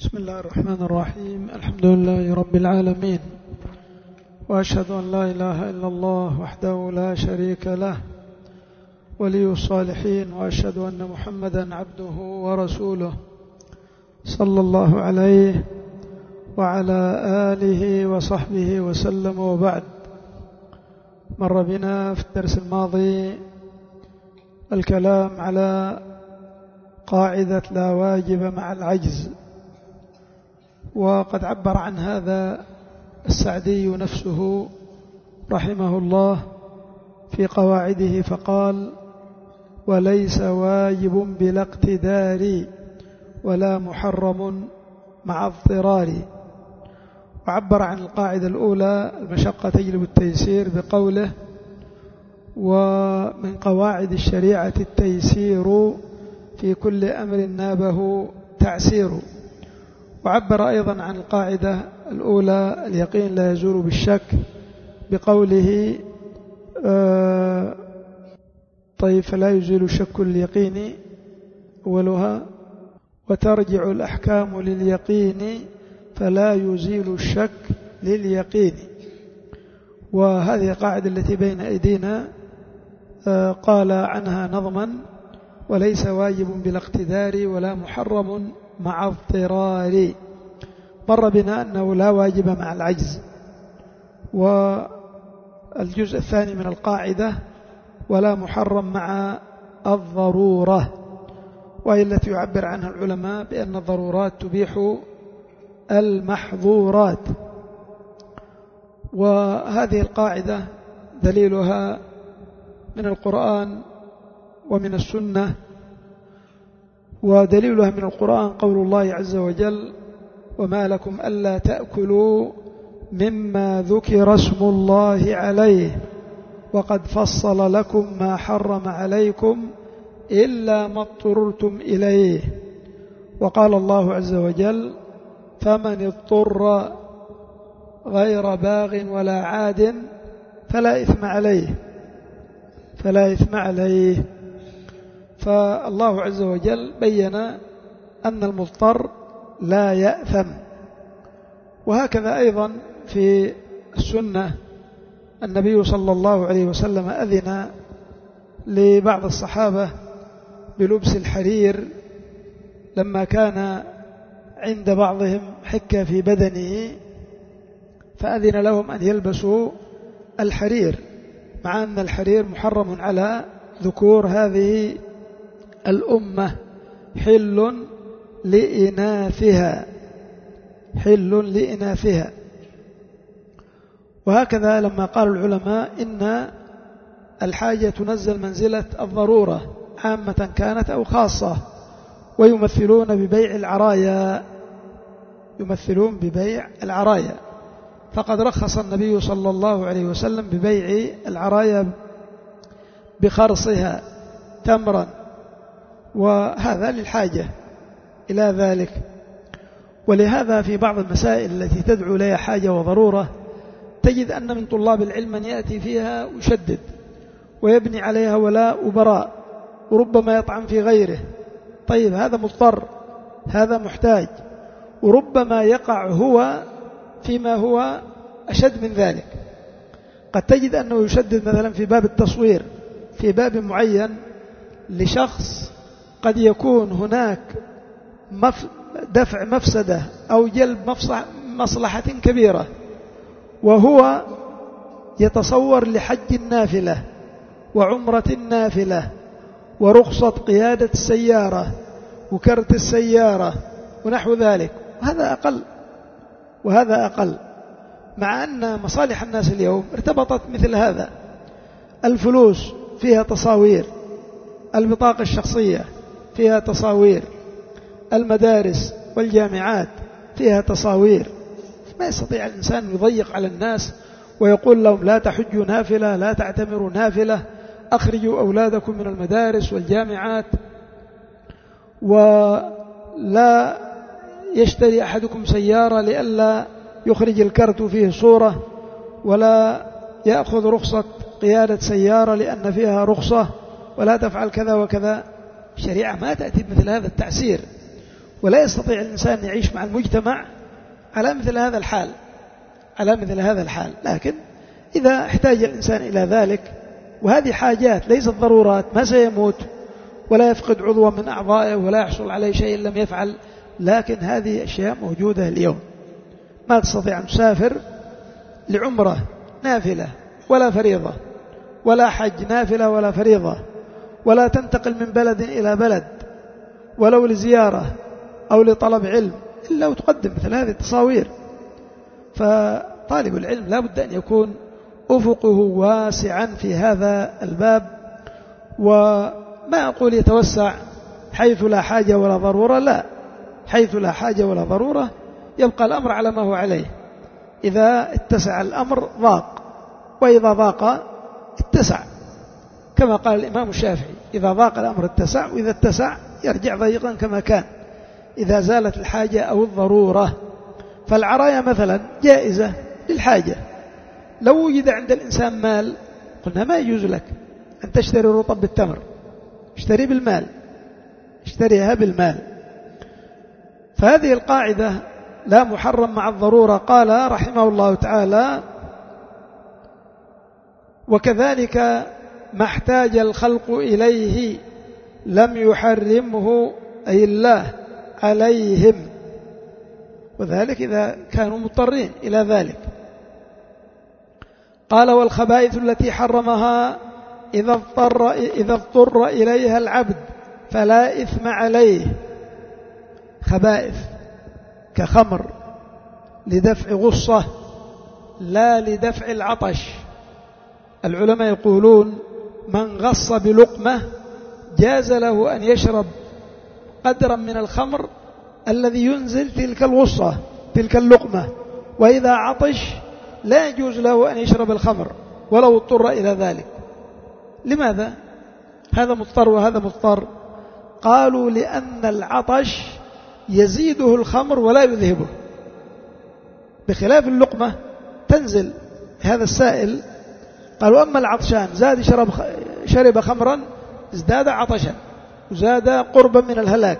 بسم الله الرحمن الرحيم. الحمد لله رب العالمين، وأشهد أن لا إله إلا الله وحده لا شريك له ولي الصالحين، وأشهد أن محمدا عبده ورسوله صلى الله عليه وعلى آله وصحبه وسلم. وبعد، مر بنا في الدرس الماضي الكلام على قاعدة لا واجب مع العجز، وقد عبر عن هذا السعدي نفسه رحمه الله في قواعده فقال: وليس واجب بلا اقتدار ولا محرم مع اضطرار. وعبر عن القاعدة الأولى: المشقة تجلب التيسير، بقوله: ومن قواعد الشريعة التيسير في كل أمر نابه تعسير. وعبر أيضا عن القاعدة الأولى: اليقين لا يزول بالشك، بقوله: طيب فلا يزيل الشك اليقين أولها، وترجع الأحكام لليقين فلا يزيل الشك لليقين. وهذه القاعدة التي بين أيدينا قال عنها نظما: وليس واجب بلا اقتدار ولا محرم مع اضطرار. مر بنا أنه لا واجب مع العجز. والجزء الثاني من القاعدة: ولا محرم مع الضرورة، وهي التي يعبر عنها العلماء بأن الضرورات تبيح المحظورات. وهذه القاعدة دليلها من القرآن ومن السنة. ودليلها من القرآن قول الله عز وجل: وما لكم ألا تأكلوا مما ذكر اسم الله عليه وقد فصل لكم ما حرم عليكم إلا ما اضطررتم إليه. وقال الله عز وجل: فمن اضطر غير باغ ولا عاد فلا إثم عليه. فالله عز وجل بين أن المضطر لا يأثم. وهكذا أيضا في السنة النبي صلى الله عليه وسلم أذن لبعض الصحابة بلبس الحرير لما كان عند بعضهم حكة في بدنه، فأذن لهم أن يلبسوا الحرير، مع أن الحرير محرم على ذكور هذه الأمة، حل لإناثها. وهكذا لما قال العلماء إن الحاجة تنزل منزلة الضرورة، عامة كانت أو خاصة، ويمثلون ببيع العرايا. فقد رخص النبي صلى الله عليه وسلم ببيع العرايا بخرصها تمرا، وهذا للحاجة إلى ذلك. ولهذا في بعض المسائل التي تدعو لها حاجة وضرورة تجد أن من طلاب العلم من يأتي فيها ويشدد ويبني عليها ولاء وبراء، وربما يطعن في غيره. طيب هذا مضطر، هذا محتاج، وربما يقع هو فيما هو أشد من ذلك. قد تجد أنه يشدد مثلا في باب التصوير في باب معين لشخص قد يكون هناك دفع مفسدة أو جلب مصلحة كبيرة، وهو يتصور لحج النافلة وعمرة النافلة ورخصة قيادة السيارة وكرت السيارة ونحو ذلك، وهذا أقل، مع أن مصالح الناس اليوم ارتبطت مثل هذا. الفلوس فيها تصاوير، البطاقة الشخصية فيها تصاوير، المدارس والجامعات فيها تصاوير. ما يستطيع الإنسان يضيق على الناس ويقول لهم: لا تحجوا نافلة، لا تعتمروا نافلة، أخرجوا أولادكم من المدارس والجامعات، ولا يشتري أحدكم سيارة لئلا يخرج الكرت فيه صورة، ولا يأخذ رخصة قيادة سيارة لأن فيها رخصة، ولا تفعل كذا وكذا. الشريعة ما تأتي بمثل هذا التعسير. ولا يستطيع الإنسان يعيش مع المجتمع على مثل هذا الحال. لكن إذا احتاج الإنسان إلى ذلك، وهذه حاجات ليست ضرورات، ما سيموت ولا يفقد عضوا من أعضائه ولا يحصل عليه شيء لم يفعل، لكن هذه أشياء موجودة اليوم. ما تستطيع أن تسافر لعمرة نافلة ولا فريضة، ولا حج نافلة ولا فريضة، ولا تنتقل من بلد إلى بلد ولو لزيارة أو لطلب علم إلا وتقدم مثل هذه التصاوير. فطالب العلم لا بد أن يكون أفقه واسعا في هذا الباب، وما أقول يتوسع حيث لا حاجة ولا ضرورة، لا، حيث لا حاجة ولا ضرورة يبقى الأمر على ما هو عليه. إذا اتسع الأمر ضاق، وإذا ضاق اتسع، كما قال الإمام الشافعي: إذا ضاق الأمر اتسع، وإذا اتسع يرجع ضيقا كما كان، إذا زالت الحاجة أو الضرورة. فالعراية مثلا جائزة للحاجة. لو وجد عند الإنسان مال قلنا ما يجوز لك أن تشتري الرطب بالتمر، اشتري بالمال، اشتريها بالمال. فهذه القاعدة لا محرم مع الضرورة. قال رحمه الله تعالى: وكذلك ما احتاج الخلق إليه لم يحرمه أي الله عليهم، وذلك إذا كانوا مضطرين إلى ذلك. قال: والخبائث التي حرمها إذا اضطر إليها العبد فلا إثم عليه. خبائث كخمر لدفع غصة لا لدفع العطش. العلماء يقولون: من غص بلقمة جاز له أن يشرب قدرا من الخمر الذي ينزل تلك الغصة، تلك اللقمة، وإذا عطش لا يجوز له أن يشرب الخمر ولو اضطر إلى ذلك. لماذا؟ هذا مضطر وهذا مضطر. قالوا: لأن العطش يزيده الخمر ولا يذهبه، بخلاف اللقمة تنزل هذا السائل. قالوا: أما العطشان زاد شرب خمرا ازداد عطشا وزاد قربا من الهلاك.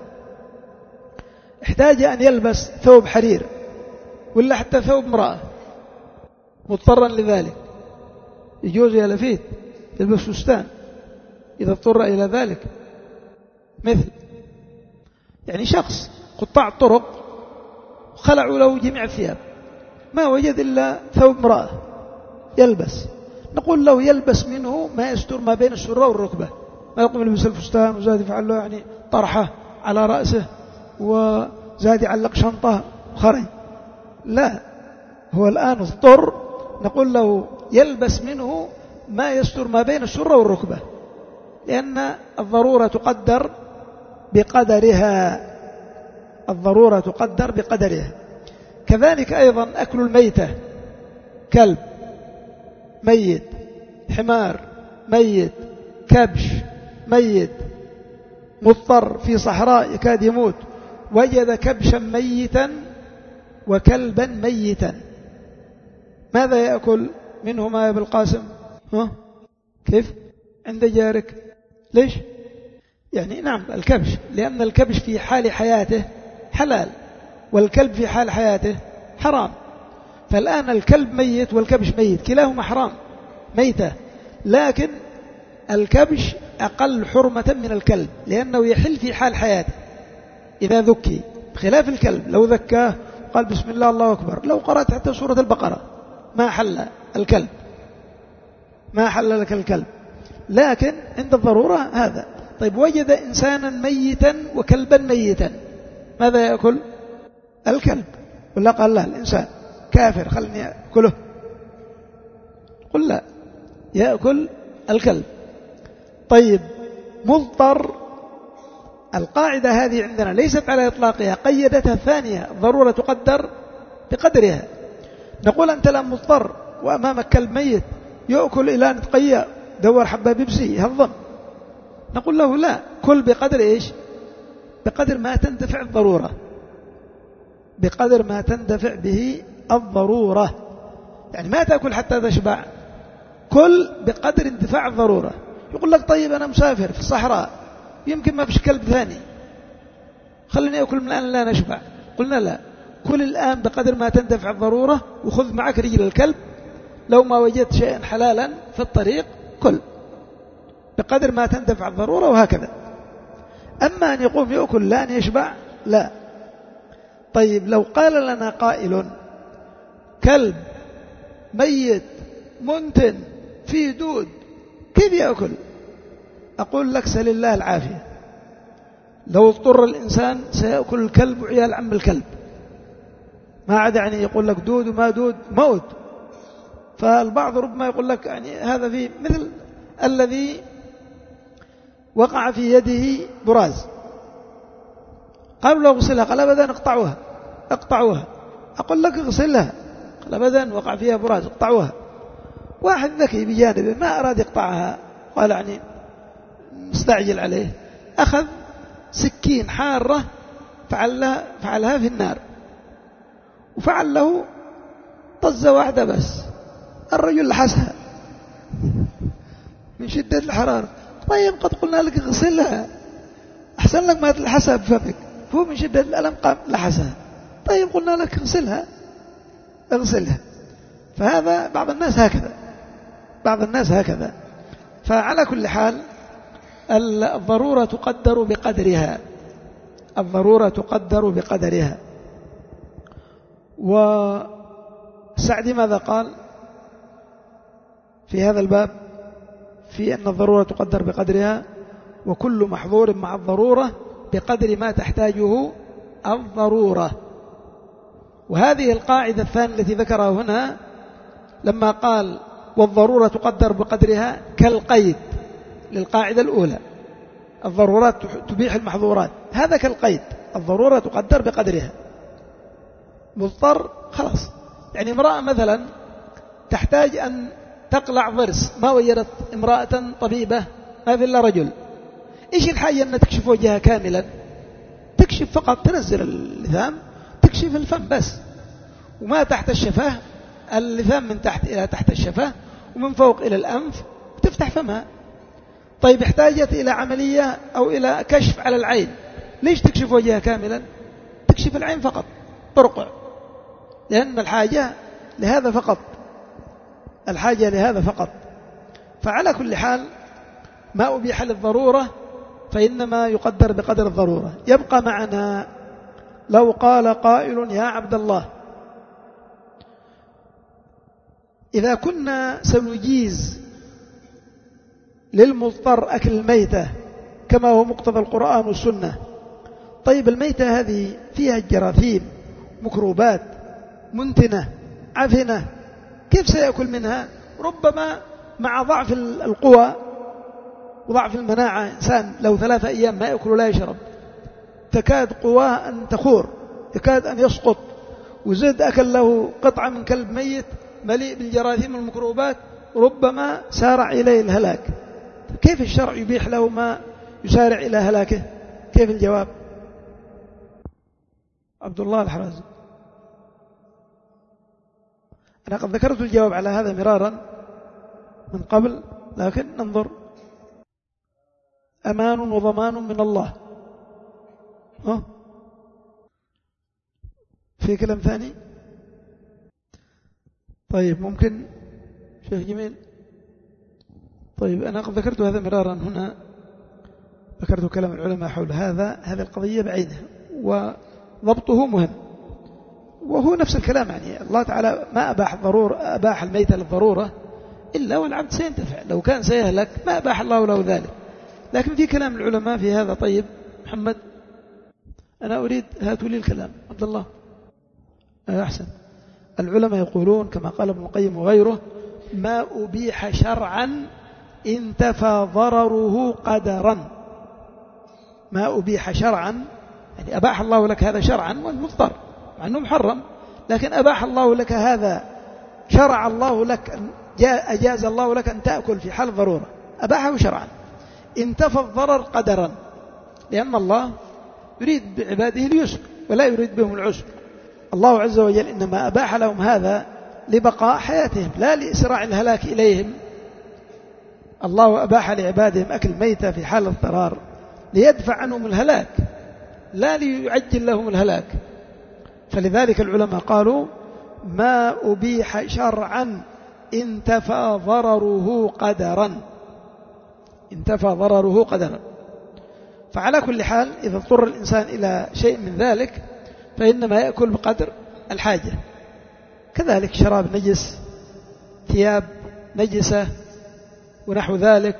احتاج أن يلبس ثوب حرير ولا حتى ثوب امرأة مضطرا لذلك، يجوز يا لفيت يلبس فستان إذا اضطر إلى ذلك. مثل يعني شخص قطاع الطرق خلعوا له جميع الثياب، ما وجد إلا ثوب امرأة يلبس، نقول له يلبس منه ما يستر ما بين السرة والركبة، ما يقوم يلبس الفستان وزاد يفعل له يعني طرحة على رأسه وزاد يعلق شنطة وخرج. لا، هو الآن اضطر، نقول له يلبس منه ما يستر ما بين السرة والركبة، لأن الضرورة تقدر بقدرها، الضرورة تقدر بقدرها. كذلك أيضا أكل الميتة، كلب ميت، حمار ميت، كبش ميت، مضطر في صحراء يكاد يموت، وجد كبشا ميتا وكلبا ميتا، ماذا يأكل منهما يا ابن القاسم؟ كيف عند جارك؟ ليش؟ يعني نعم الكبش، لأن الكبش في حال حياته حلال والكلب في حال حياته حرام. فالآن الكلب ميت والكبش ميت، كلاهما حرام ميتة، لكن الكبش أقل حرمة من الكلب لأنه يحل في حال حياته إذا ذكي، بخلاف الكلب لو ذكاه قال بسم الله الله أكبر، لو قرأت حتى سورة البقرة ما حل الكلب، ما حل لك الكلب. لكن عند الضرورة هذا. طيب وجد إنسانا ميتا وكلبا ميتا، ماذا يأكل؟ الكلب. ولا قال لا الإنسان كافر خلني أكله؟ قل لا، يأكل الكلب. طيب مضطر، القاعدة هذه عندنا ليست على إطلاقها، قيدتها الثانية، الضرورة تقدر بقدرها. نقول أنت الآن مضطر وأمامك كلب ميت يأكل إلى أن تقيأ، دور حبة بيبسي هضم، نقول له لا، كل بقدر إيش؟ بقدر ما تندفع الضرورة، بقدر ما تندفع به الضرورة. يعني ما تأكل حتى تشبع، كل بقدر اندفاع الضرورة. يقول لك طيب أنا مسافر في الصحراء يمكن ما فيش كلب ثاني، خليني أكل من الآن لا نشبع. قلنا لا، كل الآن بقدر ما تندفع الضرورة، وخذ معك رجل الكلب، لو ما وجدت شيئا حلالا في الطريق كل بقدر ما تندفع الضرورة، وهكذا. أما أن يقوم يأكل لا أن يشبع لا. طيب لو قال لنا قائل كلب ميت منتن فيه دود كيف يأكل؟ أقول لك سل الله العافية. لو اضطر الإنسان سيأكل الكلب وعيال عم الكلب، ما عاد يعني يقول لك دود وما دود، موت. فالبعض ربما يقول لك يعني هذا في مثل الذي وقع في يده براز، قالوا له اغسلها، قال أبدا اقطعوها. أقول لك اغسلها، قال أبدا وقع فيها براز اقطعوها. واحد ذكي بجانبه ما أراد يقطعها، قال يعني مستعجل عليه، أخذ سكين حارة فعلها في النار، وفعل له طزة واحدة بس، الرجل لحسها من شدة الحرارة. طيب قد قلنا لك اغسلها، أحسن لك ما تلحسها بفمك، هو من شدة الألم قام لحسها. طيب قلنا لك اغسلها. فهذا بعض الناس هكذا. فعلى كل حال الضرورة تقدر بقدرها. وسعدي ماذا قال في هذا الباب في أن الضرورة تقدر بقدرها، وكل محظور مع الضرورة بقدر ما تحتاجه الضرورة. وهذه القاعدة الثانية التي ذكرها هنا لما قال والضرورة تقدر بقدرها كالقيد للقاعدة الأولى، الضرورات تبيح المحظورات، هذا كالقيد، الضرورة تقدر بقدرها. مضطر خلاص، يعني امرأة مثلا تحتاج أن تقلع ضرس، ما وجدت امرأة طبيبة، ما في إلا رجل، إيش الحاجة أن تكشف وجهها كاملا؟ تكشف فقط، تنزل اللثام، تكشف الفم بس، وما تحت الشفاه، اللثام من تحت إلى تحت الشفاه، ومن فوق إلى الأنف، تفتح فمها. طيب احتاجت إلى عملية أو إلى كشف على العين، ليش تكشف وجهها كاملا؟ تكشف العين فقط، ترقع، لأن الحاجة لهذا فقط. فعلى كل حال ما أبيح للضرورة فإنما يقدر بقدر الضرورة. يبقى معنا لو قال قائل يا عبد الله، إذا كنا سنجيز للمضطر أكل الميتة كما هو مقتضى القرآن والسنة، طيب الميتة هذه فيها جراثيم، ميكروبات، منتنة، عفنة، كيف سيأكل منها؟ ربما مع ضعف القوى وضعف المناعة، إنسان لو 3 أيام ما يأكل ولا يشرب تكاد قواه أن تخور، يكاد أن يسقط، وزد أكل له قطعة من كلب ميت مليء بالجراثيم والميكروبات، ربما سارع إليه الهلاك. كيف الشرع يبيح له ما يسارع إلى هلاكه؟ كيف الجواب؟ عبد الله الحرازي. أنا قد ذكرت الجواب على هذا مرارا من قبل، لكن ننظر. أمان وضمان من الله. في كلام ثاني؟ طيب ممكن شيخ جميل. طيب أنا قد ذكرت هذا مرارا هنا، ذكرت كلام العلماء حول هذه القضية بعينها، وضبطه مهم. وهو نفس الكلام، يعني الله تعالى ما أباح الميتة للضرورة إلا والعبد سينتفع، لو كان سيهلك ما أباح الله له ذلك. لكن في كلام العلماء في هذا. طيب محمد، أنا أريد هاتوا لي الكلام. عبد الله أحسن. العلماء يقولون كما قال ابن القيم وغيره: ما أبيح شرعا انتفى ضرره قدرا. ما أبيح شرعا، يعني أباح الله لك هذا شرعا والمضطر مع أنه محرم، لكن أباح الله لك هذا، شرع الله لك، أجاز الله لك أن تأكل في حال ضرورة، أباحه شرعا، انتفى الضرر قدرا، لأن الله يريد بعباده اليسر ولا يريد بهم العسر. الله عز وجل إنما أباح لهم هذا لبقاء حياتهم لا لإسراع الهلاك إليهم. الله أباح لعبادهم أكل ميتة في حال اضطرار ليدفع عنهم الهلاك، لا ليعجل لهم الهلاك. فلذلك العلماء قالوا ما أبيح شرعا انتفى ضرره قدرا، انتفى ضرره قدرا. فعلى كل حال إذا اضطر الإنسان إلى شيء من ذلك فإنما يأكل بقدر الحاجة. كذلك شراب نجس، ثياب نجسة ونحو ذلك،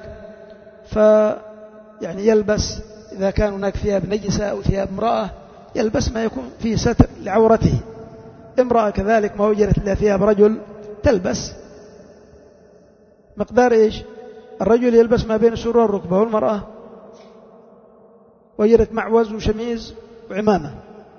فيعني يلبس إذا كان هناك ثياب نجسة أو ثياب امرأة يلبس ما يكون فيه ستر لعورته. امرأة كذلك ما وجدت إلا ثياب رجل تلبس مقدار إيش؟ الرجل يلبس ما بين السرة والركبة، والمرأة وجدت معوز وشميز وعمامة،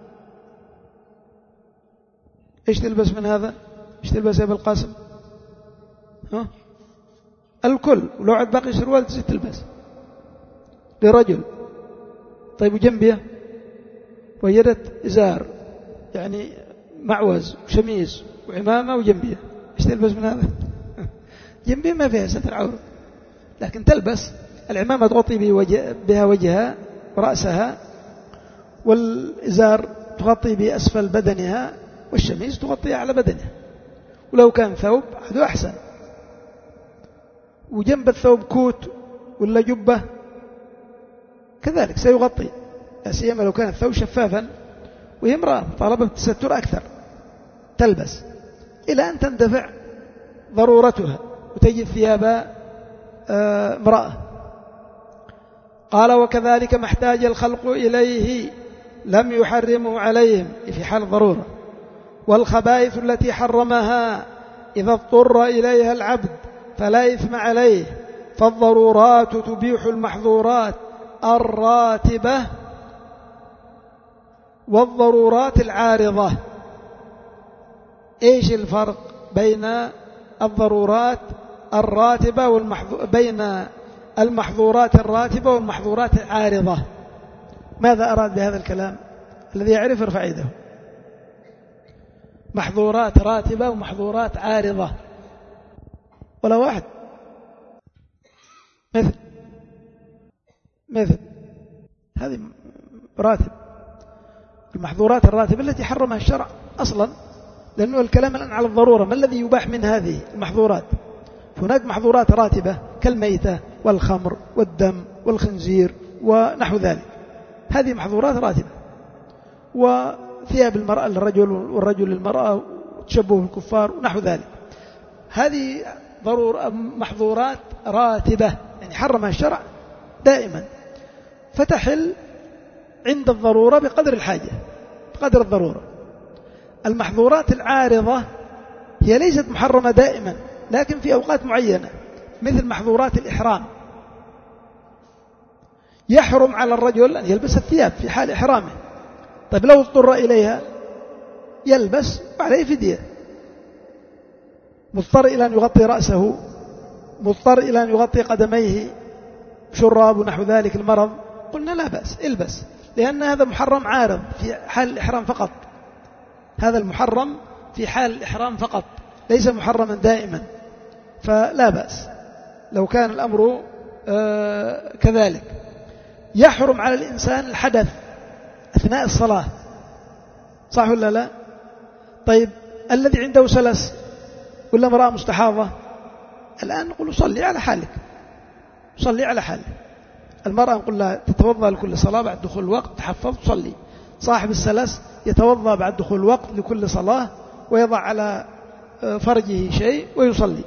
إيش تلبس من هذا؟ إيش تلبس يا أبو القاسم؟ ها؟ الكل، ولو عاد باقي سروال تزيد تلبس لرجل. طيب وجنبيه وجدت إزار يعني معوز وشميز وعمامة وجنبيه، إيش تلبس من هذا؟ جنبيه ما فيها ستر عورة، لكن تلبس العمامة تغطي بها وجهها ورأسها، والإزار تغطي بأسفل بدنها، والشميز تغطي على بدنها، ولو كان ثوب هذا أحسن. وجنب الثوب كوت ولا جبة كذلك سيغطي، لا سيما لو كان الثوب شفافا، وهي امرأة طالبة بالتستر أكثر تلبس إلى أن تندفع ضرورتها وتجد ثياب امرأة. قال وكذلك ما احتاج الخلق إليه لم يحرمه عليهم في حال الضرورة، والخبائث التي حرمها إذا اضطر إليها العبد فلا إثم عليه، فالضرورات تبيح المحظورات الراتبة والضرورات العارضة. إيش الفرق بين الضرورات الراتبة بين المحظورات الراتبة والمحظورات العارضة؟ ماذا أراد بهذا الكلام؟ الذي يعرف ارفع يده. محظورات راتبة ومحظورات عارضة، ولا واحد؟ مثل هذه راتب. المحظورات الراتبة التي حرمها الشرع أصلا، لأنه الكلام الآن على الضرورة، ما الذي يباح من هذه المحظورات؟ هناك محظورات راتبة كالميتة والخمر والدم والخنزير ونحو ذلك، هذه محظورات راتبة. وثياب المرأة للرجل والرجل للمرأة وتشبه الكفار ونحو ذلك، هذه محظورات راتبة يعني حرمها الشرع دائما، فتحل عند الضرورة بقدر الحاجة بقدر الضرورة. المحظورات العارضة هي ليست محرمة دائما، لكن في أوقات معينة، مثل محظورات الإحرام. يحرم على الرجل أن يلبس الثياب في حال إحرامه، طيب لو اضطر إليها يلبس وعليه فدية. مضطر إلى أن يغطي رأسه، مضطر إلى أن يغطي قدميه شراب ونحو ذلك المرض، قلنا لا بأس البس، لأن هذا محرم عارض في حال الإحرام فقط، هذا المحرم في حال الإحرام فقط، ليس محرما دائما، فلا بأس لو كان الأمر كذلك. يحرم على الإنسان الحدث أثناء الصلاة، صح ولا لا؟ طيب الذي عنده سلس ولا امرأة مستحاضة الآن نقول صلي على حالك، صلي على حالك. المرأة نقول لها تتوضأ لكل صلاة بعد دخول الوقت، تحفظ تصلي. صاحب السلس يتوضأ بعد دخول الوقت لكل صلاة، ويضع على فرجه شيء ويصلي.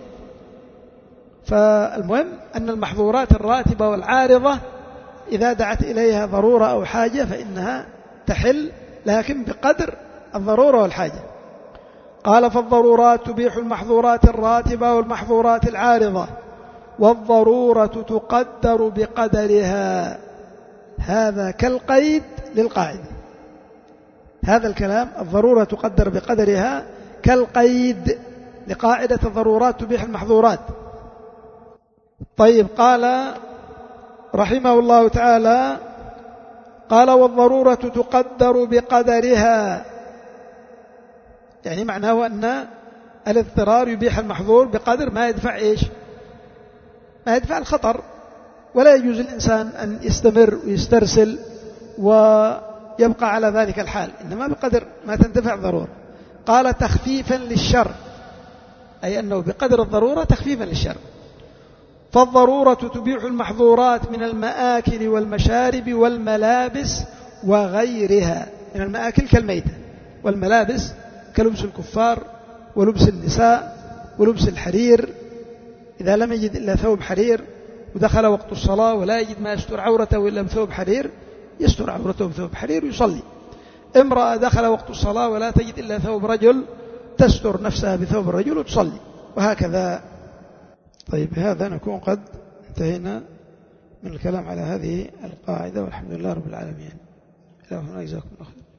فالمهم أن المحظورات الراتبة والعارضة إذا دعت إليها ضرورة أو حاجة فإنها تحل، لكن بقدر الضرورة والحاجة. قال فالضرورات تبيح المحظورات الراتبة والمحظورات العارضة، والضرورة تقدر بقدرها. هذا كالقيد للقاعدة، هذا الكلام الضرورة تقدر بقدرها كالقيد لقاعدة الضرورات تبيح المحظورات. طيب قال رحمه الله تعالى، قال والضرورة تقدر بقدرها، يعني معناه أن الاضطرار يبيح المحظور بقدر ما يدفع إيش؟ ما يدفع الخطر. ولا يجوز الإنسان أن يستمر ويسترسل يبقى على ذلك الحال، إنما بقدر ما تنتفع الضرورة. قال تخفيفا للشر، أي أنه بقدر الضرورة تخفيفا للشر. فالضرورة تبيح المحظورات من المآكل والمشارب والملابس وغيرها. من المآكل كالميتة، والملابس كلبس الكفار ولبس النساء ولبس الحرير، إذا لم يجد إلا ثوب حرير ودخل وقت الصلاة ولا يجد ما يستر عورته إلا بثوب حرير، يستر عورته بثوب حرير ويصلي. امرأة دخل وقت الصلاة ولا تجد إلا ثوب رجل، تستر نفسها بثوب الرجل وتصلي، وهكذا. طيب، بهذا نكون قد انتهينا من الكلام على هذه القاعدة، والحمد لله رب العالمين. إلى هنا، جزاكم الله خير.